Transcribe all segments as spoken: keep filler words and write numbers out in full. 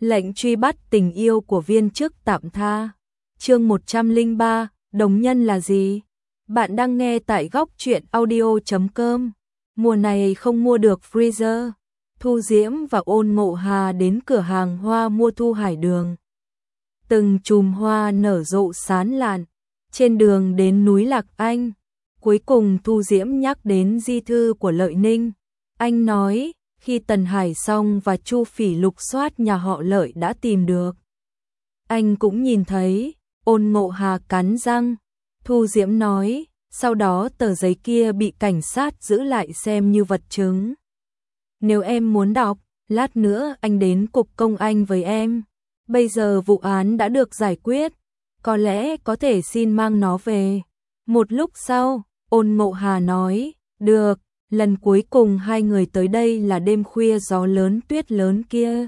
Lệnh truy bắt tình yêu của viên chức tạm tha. Chương một trăm lẻ ba, đồng nhân là gì? Bạn đang nghe tại góc truyện audio chấm com. Mùa này không mua được freezer. Thu Diễm và Ôn Ngộ Hà đến cửa hàng hoa mua Thu Hải Đường. Từng chùm hoa nở rộ sán lạn. Trên đường đến núi Lạc Anh, cuối cùng Thu Diễm nhắc đến di thư của Lợi Ninh. Anh nói, khi Tần Hải Song và Chu Phỉ lục soát nhà họ Lợi đã tìm được. Anh cũng nhìn thấy. Ôn Ngộ Hà cắn răng. Thu Diễm nói, sau đó tờ giấy kia bị cảnh sát giữ lại xem như vật chứng. Nếu em muốn đọc, lát nữa anh đến cục công an với em. Bây giờ vụ án đã được giải quyết, có lẽ có thể xin mang nó về. Một lúc sau, Ôn Ngộ Hà nói, được, lần cuối cùng hai người tới đây là đêm khuya gió lớn tuyết lớn kia.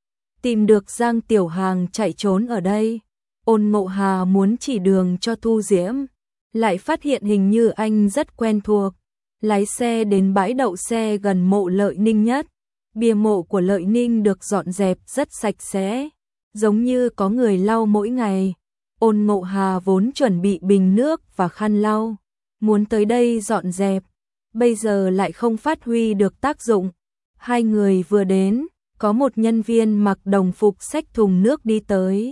Tìm được Giang Tiểu Hàng chạy trốn ở đây. Ôn Ngộ Hà muốn chỉ đường cho Thu Diễm, lại phát hiện hình như anh rất quen thuộc. Lái xe đến bãi đậu xe gần mộ Lợi Ninh nhất. Bia mộ của Lợi Ninh được dọn dẹp rất sạch sẽ, giống như có người lau mỗi ngày. Ôn Ngộ Hà vốn chuẩn bị bình nước và khăn lau, muốn tới đây dọn dẹp, bây giờ lại không phát huy được tác dụng. Hai người vừa đến, có một nhân viên mặc đồng phục xách thùng nước đi tới.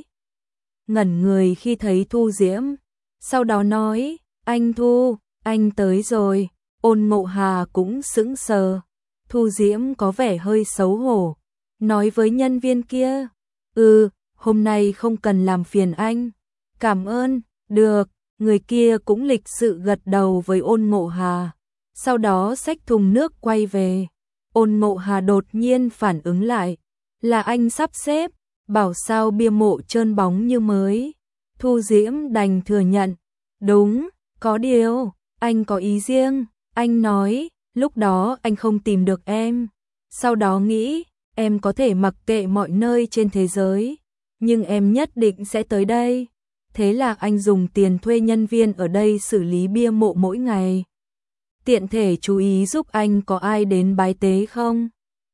Ngẩn người khi thấy Thu Diễm, sau đó nói, anh Thu, anh tới rồi. Ôn Ngộ Hà cũng sững sờ. Thu Diễm có vẻ hơi xấu hổ, nói với nhân viên kia, ừ, hôm nay không cần làm phiền anh. Cảm ơn, được, người kia cũng lịch sự gật đầu với Ôn Ngộ Hà, sau đó xách thùng nước quay về. Ôn Ngộ Hà đột nhiên phản ứng lại, là anh sắp xếp, bảo sao bia mộ trơn bóng như mới. Thu Diễm đành thừa nhận, đúng, có điều, anh có ý riêng. Anh nói, lúc đó anh không tìm được em, sau đó nghĩ, em có thể mặc kệ mọi nơi trên thế giới, nhưng em nhất định sẽ tới đây. Thế là anh dùng tiền thuê nhân viên ở đây xử lý bia mộ mỗi ngày. Tiện thể chú ý giúp anh có ai đến bái tế không?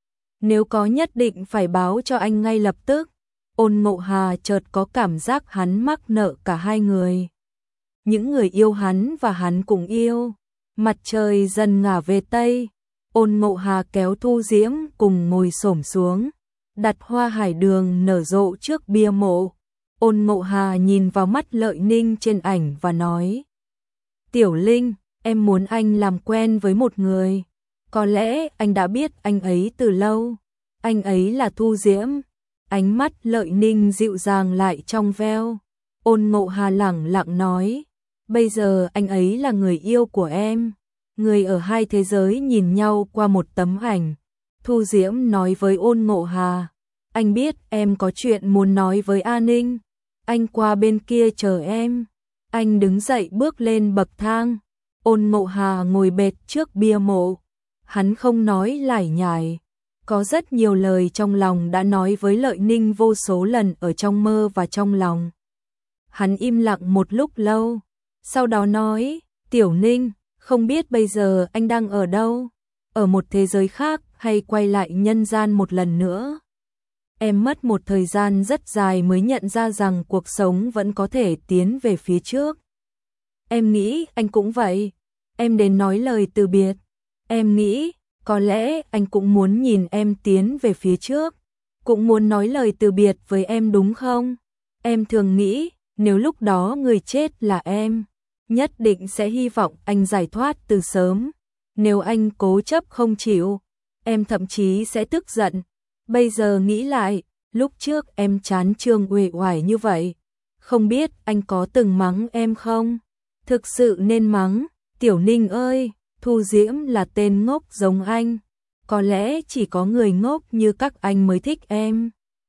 Nếu có nhất định phải báo cho anh ngay lập tức. Ôn Ngộ Hà chợt có cảm giác hắn mắc nợ cả hai người. Những người yêu hắn và hắn cũng yêu. Mặt trời dần ngả về Tây, Ôn Ngộ Hà kéo Thu Diễm cùng ngồi xổm xuống, đặt hoa hải đường nở rộ trước bia mộ. Ôn Ngộ Hà nhìn vào mắt Lợi Ninh trên ảnh và nói, Tiểu Linh, em muốn anh làm quen với một người. Có lẽ anh đã biết anh ấy từ lâu. Anh ấy là Thu Diễm. Ánh mắt Lợi Ninh dịu dàng lại trong veo. Ôn Ngộ Hà lẳng lặng nói, bây giờ anh ấy là người yêu của em. Người ở hai thế giới nhìn nhau qua một tấm ảnh. Thu Diễm nói với Ôn Ngộ Hà, anh biết em có chuyện muốn nói với A Ninh. Anh qua bên kia chờ em. Anh đứng dậy bước lên bậc thang. Ôn Ngộ Hà ngồi bệt trước bia mộ. Hắn không nói lải nhải. Có rất nhiều lời trong lòng đã nói với Lợi Ninh vô số lần ở trong mơ và trong lòng. Hắn im lặng một lúc lâu. Sau đó nói, Tiểu Ninh, không biết bây giờ anh đang ở đâu? Ở một thế giới khác hay quay lại nhân gian một lần nữa? Em mất một thời gian rất dài mới nhận ra rằng cuộc sống vẫn có thể tiến về phía trước. Em nghĩ anh cũng vậy. Em đến nói lời từ biệt. Em nghĩ, có lẽ anh cũng muốn nhìn em tiến về phía trước. Cũng muốn nói lời từ biệt với em đúng không? Em thường nghĩ, nếu lúc đó người chết là em, nhất định sẽ hy vọng anh giải thoát từ sớm. Nếu anh cố chấp không chịu, em thậm chí sẽ tức giận. Bây giờ nghĩ lại, lúc trước em chán trường uể oải như vậy, không biết anh có từng mắng em không? Thực sự nên mắng. Tiểu Ninh ơi, Thu Diễm là tên ngốc giống anh. Có lẽ chỉ có người ngốc như các anh mới thích em.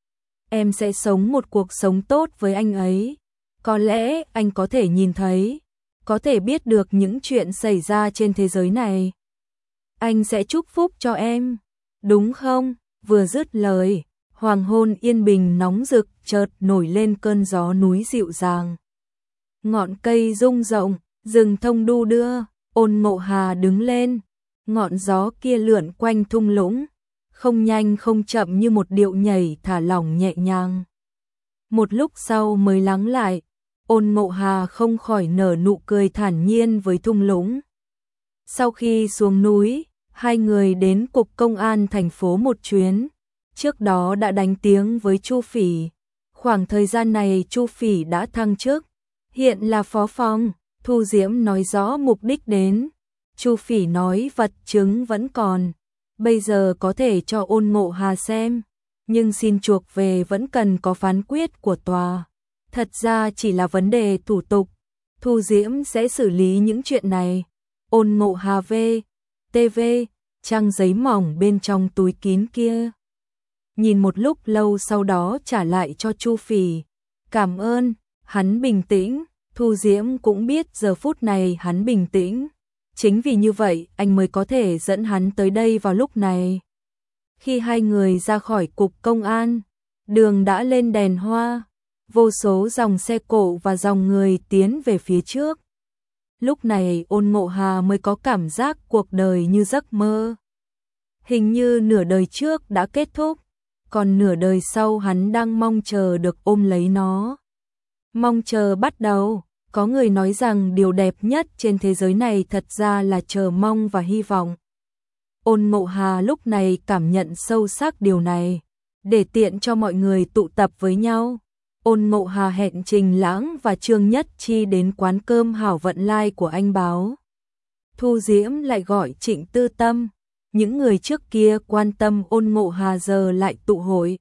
Em sẽ sống một cuộc sống tốt với anh ấy. Có lẽ anh có thể nhìn thấy, có thể biết được những chuyện xảy ra trên thế giới này. Anh sẽ chúc phúc cho em, đúng không? Vừa dứt lời, hoàng hôn yên bình nóng rực chợt nổi lên cơn gió núi dịu dàng. Ngọn cây rung rộng, rừng thông đu đưa. Ôn Ngộ Hà đứng lên, ngọn gió kia lượn quanh thung lũng, không nhanh không chậm như một điệu nhảy thả lỏng nhẹ nhàng. Một lúc sau mới lắng lại, Ôn Ngộ Hà không khỏi nở nụ cười thản nhiên với thung lũng. Sau khi xuống núi, hai người đến cục công an thành phố một chuyến, trước đó đã đánh tiếng với Chu Phỉ. Khoảng thời gian này Chu Phỉ đã thăng chức, hiện là phó phòng. Thu Diễm nói rõ mục đích đến. Chu Phỉ nói vật chứng vẫn còn, bây giờ có thể cho Ôn Ngộ Hà xem, nhưng xin chuộc về vẫn cần có phán quyết của tòa. Thật ra chỉ là vấn đề thủ tục, Thu Diễm sẽ xử lý những chuyện này. Ôn Ngộ Hà về, tê vê, trang giấy mỏng bên trong túi kín kia. Nhìn một lúc lâu sau đó trả lại cho Chu Phỉ. Cảm ơn, hắn bình tĩnh, Thu Diễm cũng biết giờ phút này hắn bình tĩnh. Chính vì như vậy anh mới có thể dẫn hắn tới đây vào lúc này. Khi hai người ra khỏi cục công an, đường đã lên đèn hoa, vô số dòng xe cộ và dòng người tiến về phía trước. Lúc này Ôn Ngộ Hà mới có cảm giác cuộc đời như giấc mơ. Hình như nửa đời trước đã kết thúc, còn nửa đời sau hắn đang mong chờ được ôm lấy nó. Mong chờ bắt đầu, có người nói rằng điều đẹp nhất trên thế giới này thật ra là chờ mong và hy vọng. Ôn Ngộ Hà lúc này cảm nhận sâu sắc điều này, để tiện cho mọi người tụ tập với nhau. Ôn Ngộ Hà hẹn Trình Lãng và Trương Nhất Chi đến quán cơm Hảo Vận Lai của anh báo. Thu Diễm lại gọi Trịnh Tư Tâm, những người trước kia quan tâm Ôn Ngộ Hà giờ lại tụ hội.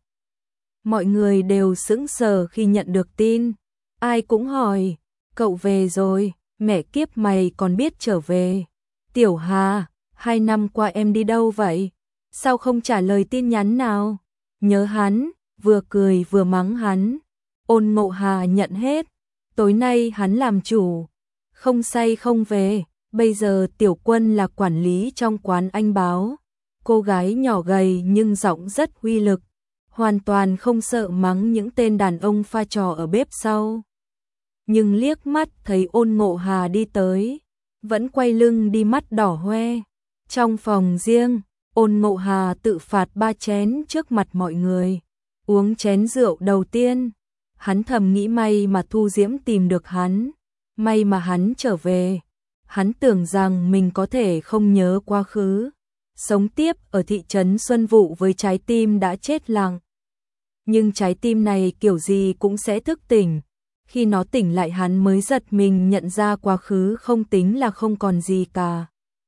Mọi người đều sững sờ khi nhận được tin, ai cũng hỏi, cậu về rồi, mẹ kiếp mày còn biết trở về. Tiểu Hà, hai năm qua em đi đâu vậy? Sao không trả lời tin nhắn nào? Nhớ hắn, vừa cười vừa mắng hắn. Ôn Ngộ Hà nhận hết, tối nay hắn làm chủ, không say không về, bây giờ Tiểu Quân là quản lý trong quán anh báo. Cô gái nhỏ gầy nhưng giọng rất uy lực, hoàn toàn không sợ mắng những tên đàn ông pha trò ở bếp sau. Nhưng liếc mắt thấy Ôn Ngộ Hà đi tới, vẫn quay lưng đi mắt đỏ hoe. Trong phòng riêng, Ôn Ngộ Hà tự phạt ba chén trước mặt mọi người. Uống chén rượu đầu tiên, hắn thầm nghĩ may mà Thu Diễm tìm được hắn, may mà hắn trở về. Hắn tưởng rằng mình có thể không nhớ quá khứ, sống tiếp ở thị trấn Xuân Vụ với trái tim đã chết lặng. Nhưng trái tim này kiểu gì cũng sẽ thức tỉnh. Khi nó tỉnh lại hắn mới giật mình nhận ra quá khứ không tính là không còn gì cả.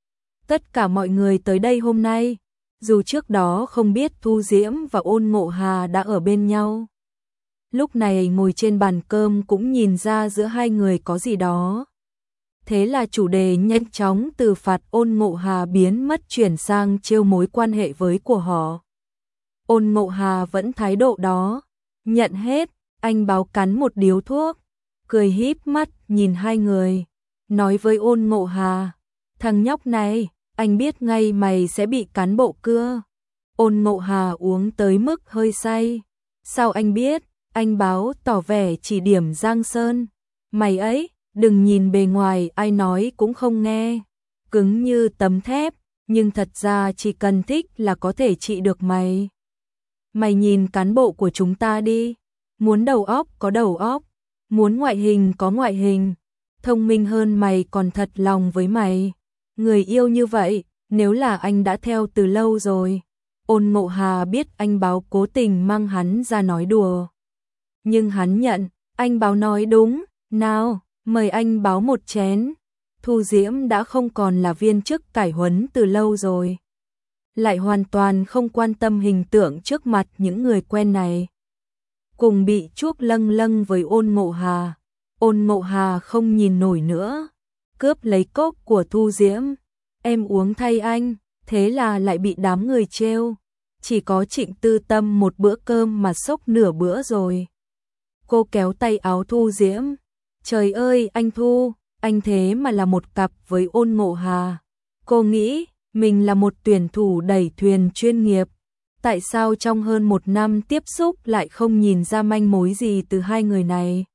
Tất cả mọi người tới đây hôm nay, dù trước đó không biết Thu Diễm và Ôn Ngộ Hà đã ở bên nhau, lúc này ngồi trên bàn cơm cũng nhìn ra giữa hai người có gì đó. Thế là chủ đề nhanh chóng từ phạt Ôn Ngộ Hà biến mất chuyển sang trêu mối quan hệ với của họ. Ôn Ngộ Hà vẫn thái độ đó, nhận hết. Anh báo cắn một điếu thuốc, cười híp mắt nhìn hai người, nói với Ôn Ngộ Hà, thằng nhóc này, anh biết ngay mày sẽ bị cán bộ cưa. Ôn Ngộ Hà uống tới mức hơi say. Sao anh biết? Anh báo tỏ vẻ chỉ điểm Giang Sơn. Mày ấy, đừng nhìn bề ngoài ai nói cũng không nghe, cứng như tấm thép, nhưng thật ra chỉ cần thích là có thể trị được mày. Mày nhìn cán bộ của chúng ta đi. Muốn đầu óc có đầu óc, muốn ngoại hình có ngoại hình, thông minh hơn mày còn thật lòng với mày. Người yêu như vậy, nếu là anh đã theo từ lâu rồi. Ôn Ngộ Hà biết anh báo cố tình mang hắn ra nói đùa, nhưng hắn nhận, anh báo nói đúng, nào, mời anh báo một chén. Thu Diễm đã không còn là viên chức cải huấn từ lâu rồi, lại hoàn toàn không quan tâm hình tượng trước mặt những người quen này. Cùng bị chuốc lâng lâng với Ôn Ngộ Hà, Ôn Ngộ Hà không nhìn nổi nữa, cướp lấy cốc của Thu Diễm. Em uống thay anh, thế là lại bị đám người trêu. Chỉ có Trịnh Tư Tâm một bữa cơm mà sốc nửa bữa rồi. Cô kéo tay áo Thu Diễm. Trời ơi anh Thu, anh thế mà là một cặp với Ôn Ngộ Hà. Cô nghĩ mình là một tuyển thủ đẩy thuyền chuyên nghiệp. Tại sao trong hơn một năm tiếp xúc lại không nhìn ra manh mối gì từ hai người này?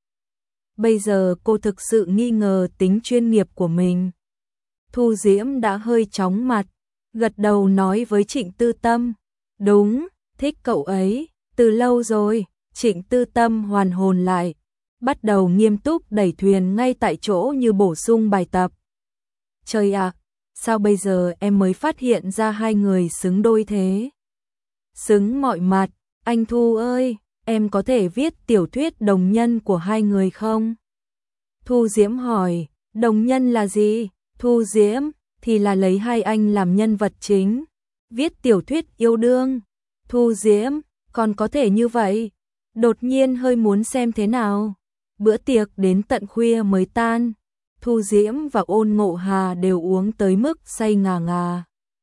Bây giờ cô thực sự nghi ngờ tính chuyên nghiệp của mình. Thu Diễm đã hơi chóng mặt, gật đầu nói với Trịnh Tư Tâm, Đúng, thích cậu ấy, từ lâu rồi. Trịnh Tư Tâm hoàn hồn lại, bắt đầu nghiêm túc đẩy thuyền ngay tại chỗ như bổ sung bài tập. Trời ạ, sao bây giờ em mới phát hiện ra hai người xứng đôi thế? Xứng mọi mặt, anh Thu ơi, em có thể viết tiểu thuyết đồng nhân của hai người không? Thu Diễm hỏi, đồng nhân là gì? Thu Diễm, thì là lấy hai anh làm nhân vật chính, viết tiểu thuyết yêu đương. Thu Diễm, còn có thể như vậy? Đột nhiên hơi muốn xem thế nào. Bữa tiệc đến tận khuya mới tan. Thu Diễm và Ôn Ngộ Hà đều uống tới mức say ngà ngà.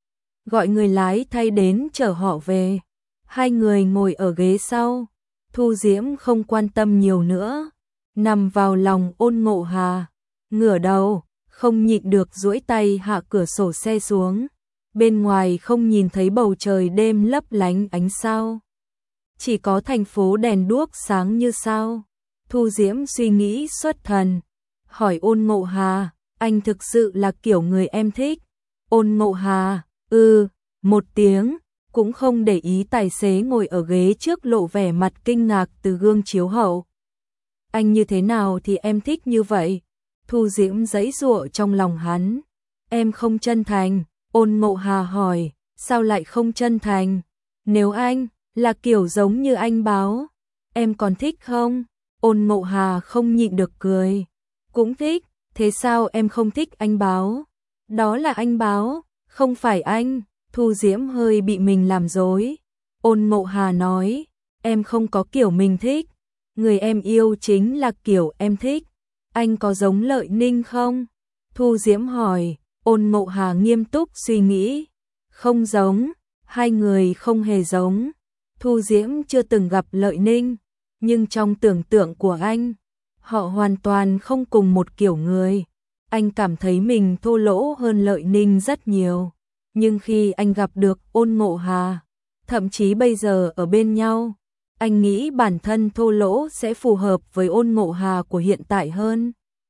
Gọi người lái thay đến chở họ về. Hai người ngồi ở ghế sau. Thu Diễm không quan tâm nhiều nữa, nằm vào lòng Ôn Ngộ Hà, ngửa đầu, không nhịn được duỗi tay hạ cửa sổ xe xuống. Bên ngoài không nhìn thấy bầu trời đêm lấp lánh ánh sao, chỉ có thành phố đèn đuốc sáng như sao. Thu Diễm suy nghĩ xuất thần, hỏi Ôn Ngộ Hà, anh thực sự là kiểu người em thích? Ôn Ngộ Hà, ừ, một tiếng, cũng không để ý tài xế ngồi ở ghế trước lộ vẻ mặt kinh ngạc từ gương chiếu hậu. Anh như thế nào thì em thích như vậy? Thu Diễm giãy giụa trong lòng hắn. Em không chân thành. Ôn Ngộ Hà hỏi, sao lại không chân thành? Nếu anh là kiểu giống như anh Báo, em còn thích không? Ôn Ngộ Hà không nhịn được cười. Cũng thích, thế sao em không thích anh Báo? Đó là anh Báo, không phải anh. Thu Diễm hơi bị mình làm dối. Ôn Ngộ Hà nói, em không có kiểu mình thích, người em yêu chính là kiểu em thích. Anh có giống Lợi Ninh không? Thu Diễm hỏi. Ôn Ngộ Hà nghiêm túc suy nghĩ. Không giống, hai người không hề giống. Thu Diễm chưa từng gặp Lợi Ninh, nhưng trong tưởng tượng của anh, họ hoàn toàn không cùng một kiểu người. Anh cảm thấy mình thô lỗ hơn Lợi Ninh rất nhiều. Nhưng khi anh gặp được Ôn Ngộ Hà, thậm chí bây giờ ở bên nhau, anh nghĩ bản thân thô lỗ sẽ phù hợp với Ôn Ngộ Hà của hiện tại hơn.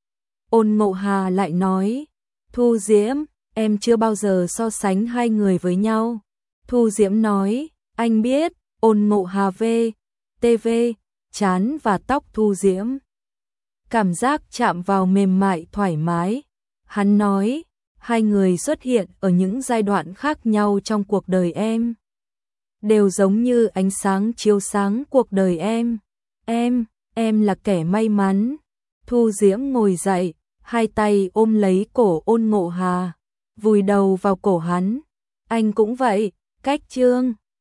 Ôn Ngộ Hà lại nói, Thu Diễm, em chưa bao giờ so sánh hai người với nhau. Thu Diễm nói, anh biết. Ôn Ngộ Hà về, tê vê, trán và tóc Thu Diễm. Cảm giác chạm vào mềm mại thoải mái. Hắn nói, hai người xuất hiện ở những giai đoạn khác nhau trong cuộc đời em, đều giống như ánh sáng chiếu sáng cuộc đời em. Em, em là kẻ may mắn. Thu Diễm ngồi dậy, hai tay ôm lấy cổ Ôn Ngộ Hà, vùi đầu vào cổ hắn. Anh cũng vậy, cách chương.